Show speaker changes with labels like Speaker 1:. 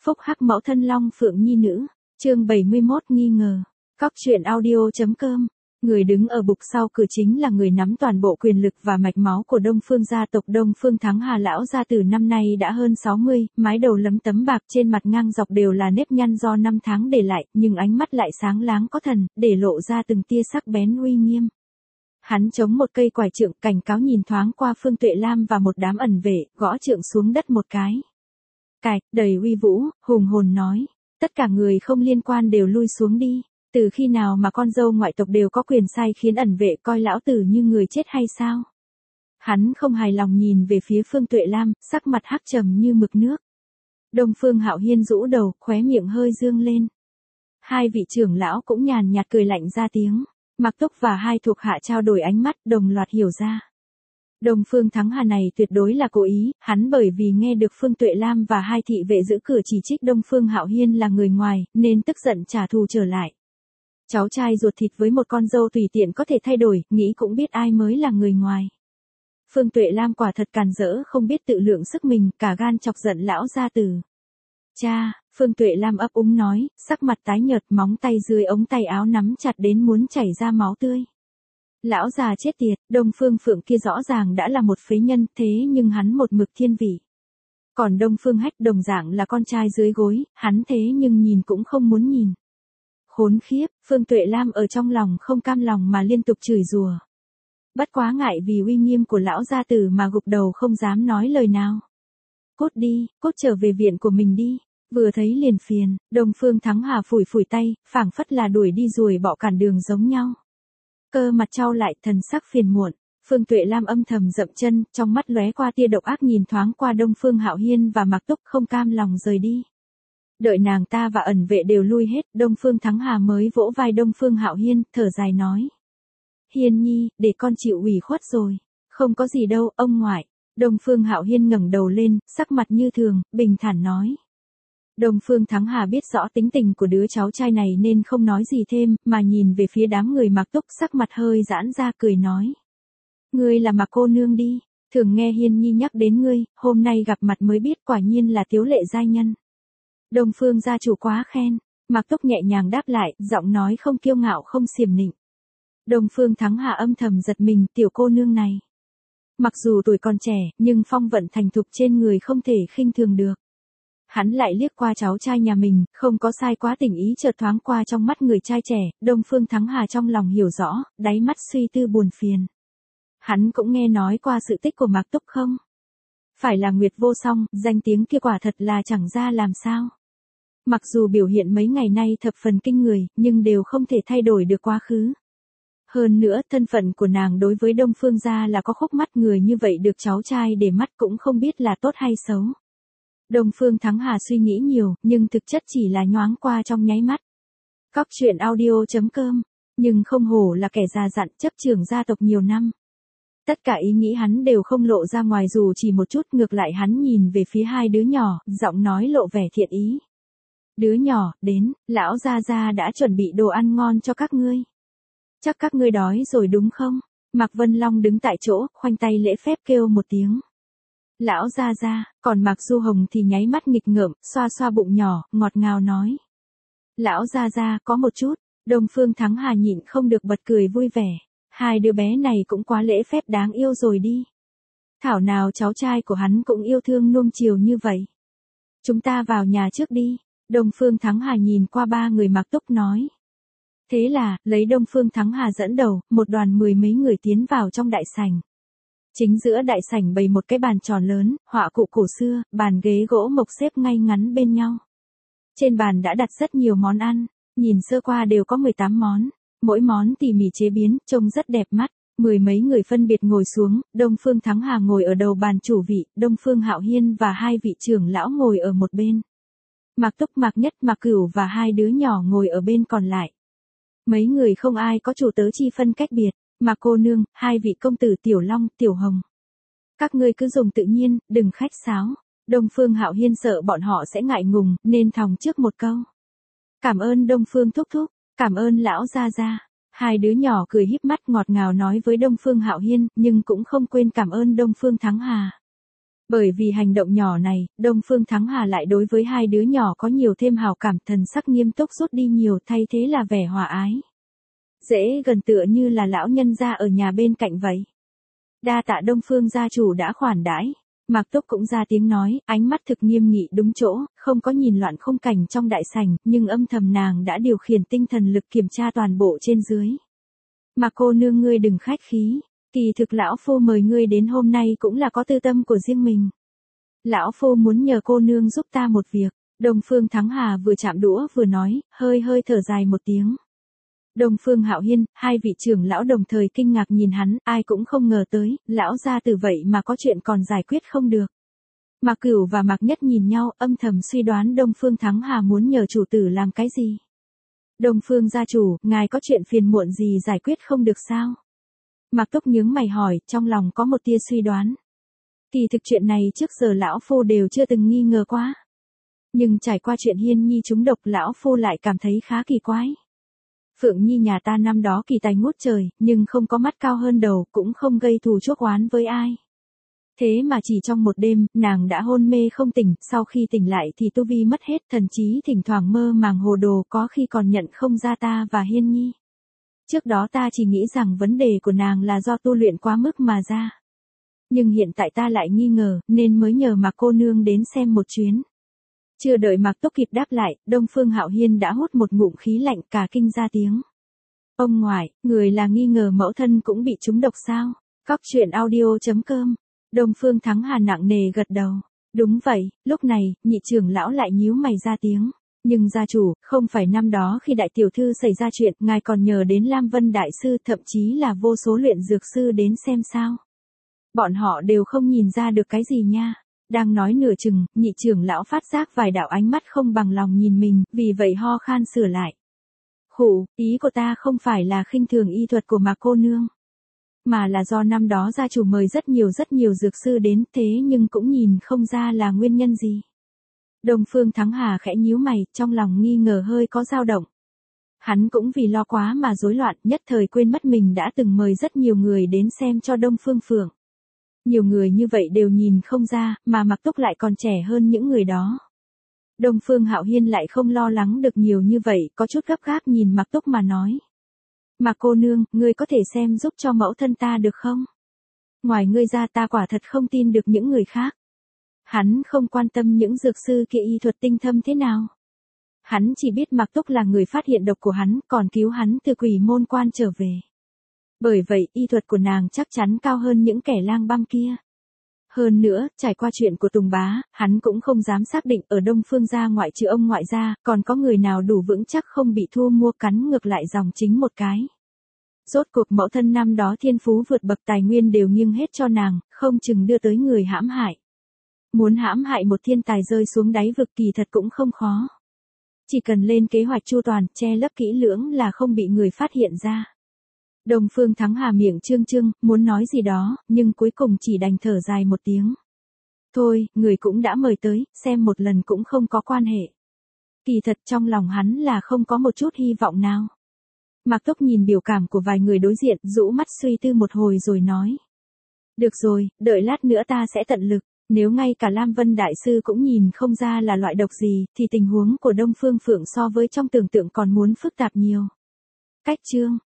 Speaker 1: Phúc hắc mẫu thân Long Phượng nhi nữ, chương 71 nghi ngờ. Cóc truyện audio.com. Người đứng ở bục sau cửa chính là người nắm toàn bộ quyền lực và mạch máu của Đông Phương gia tộc Đông Phương Thắng Hà. Lão gia tử năm nay đã hơn 60, mái đầu lấm tấm bạc, trên mặt ngang dọc đều là nếp nhăn do năm tháng để lại, nhưng ánh mắt lại sáng láng có thần, để lộ ra từng tia sắc bén uy nghiêm. Hắn chống một cây quải trượng, cảnh cáo nhìn thoáng qua Phương Tuệ Lam và một đám ẩn vệ, gõ trượng xuống đất một cái. Cạch, đầy uy vũ, hùng hồn nói, tất cả người không liên quan đều lui xuống đi. Từ khi nào mà con dâu ngoại tộc đều có quyền sai khiến ẩn vệ coi lão tử như người chết hay sao? Hắn không hài lòng nhìn về phía Phương Tuệ Lam, sắc mặt hắc trầm như mực nước. Đông Phương Hạo Hiên rũ đầu, khóe miệng hơi dương lên. Hai vị trưởng lão cũng nhàn nhạt cười lạnh ra tiếng. Mạc Túc và hai thuộc hạ trao đổi ánh mắt, đồng loạt hiểu ra. Đông Phương Thắng Hà này tuyệt đối là cố ý, hắn bởi vì nghe được Phương Tuệ Lam và hai thị vệ giữ cửa chỉ trích Đông Phương Hạo Hiên là người ngoài, nên tức giận trả thù trở lại. Cháu trai ruột thịt với một con dâu tùy tiện có thể thay đổi, nghĩ cũng biết ai mới là người ngoài. Phương Tuệ Lam quả thật càn rỡ, không biết tự lượng sức mình, cả gan chọc giận lão gia tử. Cha, Phương Tuệ Lam ấp úng nói, sắc mặt tái nhợt, móng tay dưới ống tay áo nắm chặt đến muốn chảy ra máu tươi. Lão già chết tiệt, Đông Phương Phượng kia rõ ràng đã là một phế nhân, thế nhưng hắn một mực thiên vị. Còn Đông Phương Hách đồng dạng là con trai dưới gối, hắn thế nhưng nhìn cũng không muốn nhìn. Khốn khiếp, Phương Tuệ Lam ở trong lòng không cam lòng mà liên tục chửi rủa. Bất quá ngại vì uy nghiêm của lão gia tử mà gục đầu không dám nói lời nào. Cút đi, cút trở về viện của mình đi. Vừa thấy liền phiền, Đông Phương Thắng Hà phủi phủi tay, phảng phất là đuổi đi ruồi bọ cản đường giống nhau. Cơ mặt trao lại, thần sắc phiền muộn. Phương Tuệ Lam âm thầm dậm chân, trong mắt lóe qua tia độc ác, nhìn thoáng qua Đông Phương Hạo Hiên và Mạc Túc, không cam lòng rời đi. Đợi nàng ta và ẩn vệ đều lui hết, Đông Phương Thắng Hà mới vỗ vai Đông Phương Hạo Hiên, thở dài nói. Hiên nhi, để con chịu ủy khuất rồi. Không có gì đâu, ông ngoại. Đông Phương Hạo Hiên ngẩng đầu lên, sắc mặt như thường, bình thản nói. Đông Phương Thắng Hà biết rõ tính tình của đứa cháu trai này nên không nói gì thêm, mà nhìn về phía đám người Mạc Túc, sắc mặt hơi giãn ra, cười nói. Ngươi là Mạc cô nương đi, thường nghe Hiên nhi nhắc đến ngươi, hôm nay gặp mặt mới biết quả nhiên là tiếu lệ giai nhân. Đông Phương gia chủ quá khen, Mạc Túc nhẹ nhàng đáp lại, giọng nói không kiêu ngạo không xiểm nịnh. Đông Phương Thắng Hà âm thầm giật mình, tiểu cô nương này. Mặc dù tuổi còn trẻ, nhưng phong vận thành thục trên người không thể khinh thường được. Hắn lại liếc qua cháu trai nhà mình, không có sai quá, tình ý chợt thoáng qua trong mắt người trai trẻ, Đông Phương Thắng Hà trong lòng hiểu rõ, đáy mắt suy tư buồn phiền. Hắn cũng nghe nói qua sự tích của Mạc Túc không? Phải là Nguyệt Vô Song, danh tiếng kia quả thật là chẳng ra làm sao. Mặc dù biểu hiện mấy ngày nay thập phần kinh người, nhưng đều không thể thay đổi được quá khứ. Hơn nữa, thân phận của nàng đối với Đông Phương gia là có khúc mắc, người như vậy được cháu trai để mắt cũng không biết là tốt hay xấu. Đông Phương Thắng Hà suy nghĩ nhiều, nhưng thực chất chỉ là nhoáng qua trong nháy mắt. Cóc truyện audio.com, nhưng không hổ là kẻ già dặn, chấp trưởng gia tộc nhiều năm. Tất cả ý nghĩ hắn đều không lộ ra ngoài dù chỉ một chút, ngược lại hắn nhìn về phía hai đứa nhỏ, giọng nói lộ vẻ thiện ý. Đứa nhỏ, đến, lão gia gia đã chuẩn bị đồ ăn ngon cho các ngươi. Chắc các ngươi đói rồi đúng không? Mạc Vân Long đứng tại chỗ, khoanh tay lễ phép kêu một tiếng. Lão gia gia, còn Mạc Du Hồng thì nháy mắt nghịch ngợm, xoa xoa bụng nhỏ, ngọt ngào nói. Lão gia gia, có một chút. Đông Phương Thắng Hà nhịn không được bật cười vui vẻ. Hai đứa bé này cũng quá lễ phép đáng yêu rồi đi. Thảo nào cháu trai của hắn cũng yêu thương nuông chiều như vậy. Chúng ta vào nhà trước đi. Đông Phương Thắng Hà nhìn qua ba người Mạc Túc nói. Thế là, lấy Đông Phương Thắng Hà dẫn đầu, một đoàn mười mấy người tiến vào trong đại sảnh. Chính giữa đại sảnh bày một cái bàn tròn lớn, họa cụ cổ xưa, bàn ghế gỗ mộc xếp ngay ngắn bên nhau. Trên bàn đã đặt rất nhiều món ăn, nhìn sơ qua đều có 18 món, mỗi món tỉ mỉ chế biến, trông rất đẹp mắt. Mười mấy người phân biệt ngồi xuống, Đông Phương Thắng Hà ngồi ở đầu bàn chủ vị, Đông Phương Hạo Hiên và hai vị trưởng lão ngồi ở một bên. Mạc Túc, Mạc Nhất, Mạc Cửu và hai đứa nhỏ ngồi ở bên còn lại. Mấy người không ai có chủ tớ chi phân cách biệt. Mạc cô nương, hai vị công tử Tiểu Long, Tiểu Hồng. Các ngươi cứ dùng tự nhiên, đừng khách sáo. Đông Phương Hạo Hiên sợ bọn họ sẽ ngại ngùng, nên thòng trước một câu. Cảm ơn Đông Phương thúc thúc, cảm ơn lão gia gia. Hai đứa nhỏ cười híp mắt ngọt ngào nói với Đông Phương Hạo Hiên, nhưng cũng không quên cảm ơn Đông Phương Thắng Hà. Bởi vì hành động nhỏ này, Đông Phương Thắng Hà lại đối với hai đứa nhỏ có nhiều thêm hào cảm, thần sắc nghiêm túc rút đi nhiều, thay thế là vẻ hòa ái. Dễ gần tựa như là lão nhân gia ở nhà bên cạnh vậy. Đa tạ Đông Phương gia chủ đã khoản đãi. Mạc Túc cũng ra tiếng nói, ánh mắt thực nghiêm nghị đúng chỗ, không có nhìn loạn khung cảnh trong đại sảnh, nhưng âm thầm nàng đã điều khiển tinh thần lực kiểm tra toàn bộ trên dưới. Mạc cô nương ngươi đừng khách khí, kỳ thực lão phu mời ngươi đến hôm nay cũng là có tư tâm của riêng mình. Lão phu muốn nhờ cô nương giúp ta một việc. Đông Phương Thắng Hà vừa chạm đũa vừa nói, hơi thở dài một tiếng. Đông Phương Hạo Hiên, hai vị trưởng lão đồng thời kinh ngạc nhìn hắn, ai cũng không ngờ tới, lão gia tử vậy mà có chuyện còn giải quyết không được. Mạc Cửu và Mạc Nhất nhìn nhau, âm thầm suy đoán Đông Phương Thắng Hà muốn nhờ chủ tử làm cái gì. Đông Phương gia chủ, ngài có chuyện phiền muộn gì giải quyết không được sao? Mạc Túc nhướng mày hỏi, trong lòng có một tia suy đoán. Kỳ thực chuyện này trước giờ lão phu đều chưa từng nghi ngờ quá. Nhưng trải qua chuyện Hiên Nhi trúng độc, lão phu lại cảm thấy khá kỳ quái. Phượng Nhi nhà ta năm đó kỳ tài ngút trời, nhưng không có mắt cao hơn đầu, cũng không gây thù chuốc oán với ai. Thế mà chỉ trong một đêm, nàng đã hôn mê không tỉnh, sau khi tỉnh lại thì tu vi mất hết, thần trí thỉnh thoảng mơ màng hồ đồ, có khi còn nhận không ra ta và Hiên Nhi. Trước đó ta chỉ nghĩ rằng vấn đề của nàng là do tu luyện quá mức mà ra. Nhưng hiện tại ta lại nghi ngờ, nên mới nhờ Mạc cô nương đến xem một chuyến. Chưa đợi Mạc Túc kịp đáp lại, Đông Phương Hạo Hiên đã hút một ngụm khí lạnh, cả kinh ra tiếng. Ông ngoại, người là nghi ngờ mẫu thân cũng bị trúng độc sao? Cóc truyện audio.com. Đông Phương Thắng Hà nặng nề gật đầu. Đúng vậy, lúc này, nhị trưởng lão lại nhíu mày ra tiếng. Nhưng gia chủ, không phải năm đó khi đại tiểu thư xảy ra chuyện, ngài còn nhờ đến Lam Vân đại sư, thậm chí là vô số luyện dược sư đến xem sao? Bọn họ đều không nhìn ra được cái gì nha. Đang nói nửa chừng, nhị trưởng lão phát giác vài đạo ánh mắt không bằng lòng nhìn mình, vì vậy ho khan sửa lại. Khụ, ý của ta không phải là khinh thường y thuật của Mạc cô nương, mà là do năm đó gia chủ mời rất nhiều dược sư đến, thế nhưng cũng nhìn không ra là nguyên nhân gì. Đông Phương Thắng Hà khẽ nhíu mày, trong lòng nghi ngờ hơi có dao động. Hắn cũng vì lo quá mà rối loạn, nhất thời quên mất mình đã từng mời rất nhiều người đến xem cho Đông Phương Phượng. Nhiều người như vậy đều nhìn không ra, mà Mạc Túc lại còn trẻ hơn những người đó. Đông Phương Hạo Hiên lại không lo lắng được nhiều như vậy, có chút gấp gáp nhìn Mạc Túc mà nói. Mạc cô nương, ngươi có thể xem giúp cho mẫu thân ta được không? Ngoài ngươi ra ta quả thật không tin được những người khác. Hắn không quan tâm những dược sư kia y thuật tinh thâm thế nào. Hắn chỉ biết Mạc Túc là người phát hiện độc của hắn, còn cứu hắn từ quỷ môn quan trở về. Bởi vậy, y thuật của nàng chắc chắn cao hơn những kẻ lang băm kia. Hơn nữa, trải qua chuyện của Tùng Bá, hắn cũng không dám xác định ở Đông Phương gia ngoại trừ ông ngoại gia, còn có người nào đủ vững chắc không bị thu mua cắn ngược lại dòng chính một cái. Rốt cuộc mẫu thân năm đó thiên phú vượt bậc, tài nguyên đều nghiêng hết cho nàng, không chừng đưa tới người hãm hại. Muốn hãm hại một thiên tài rơi xuống đáy vực kỳ thật cũng không khó. Chỉ cần lên kế hoạch chu toàn, che lấp kỹ lưỡng là không bị người phát hiện ra. Đông Phương Thắng Hà miệng trương trương, muốn nói gì đó, nhưng cuối cùng chỉ đành thở dài một tiếng. Thôi, người cũng đã mời tới, xem một lần cũng không có quan hệ. Kỳ thật trong lòng hắn là không có một chút hy vọng nào. Mạc Túc nhìn biểu cảm của vài người đối diện, rũ mắt suy tư một hồi rồi nói. Được rồi, đợi lát nữa ta sẽ tận lực, nếu ngay cả Lam Vân Đại Sư cũng nhìn không ra là loại độc gì, thì tình huống của Đông Phương Phượng so với trong tưởng tượng còn muốn phức tạp nhiều. Cách chương.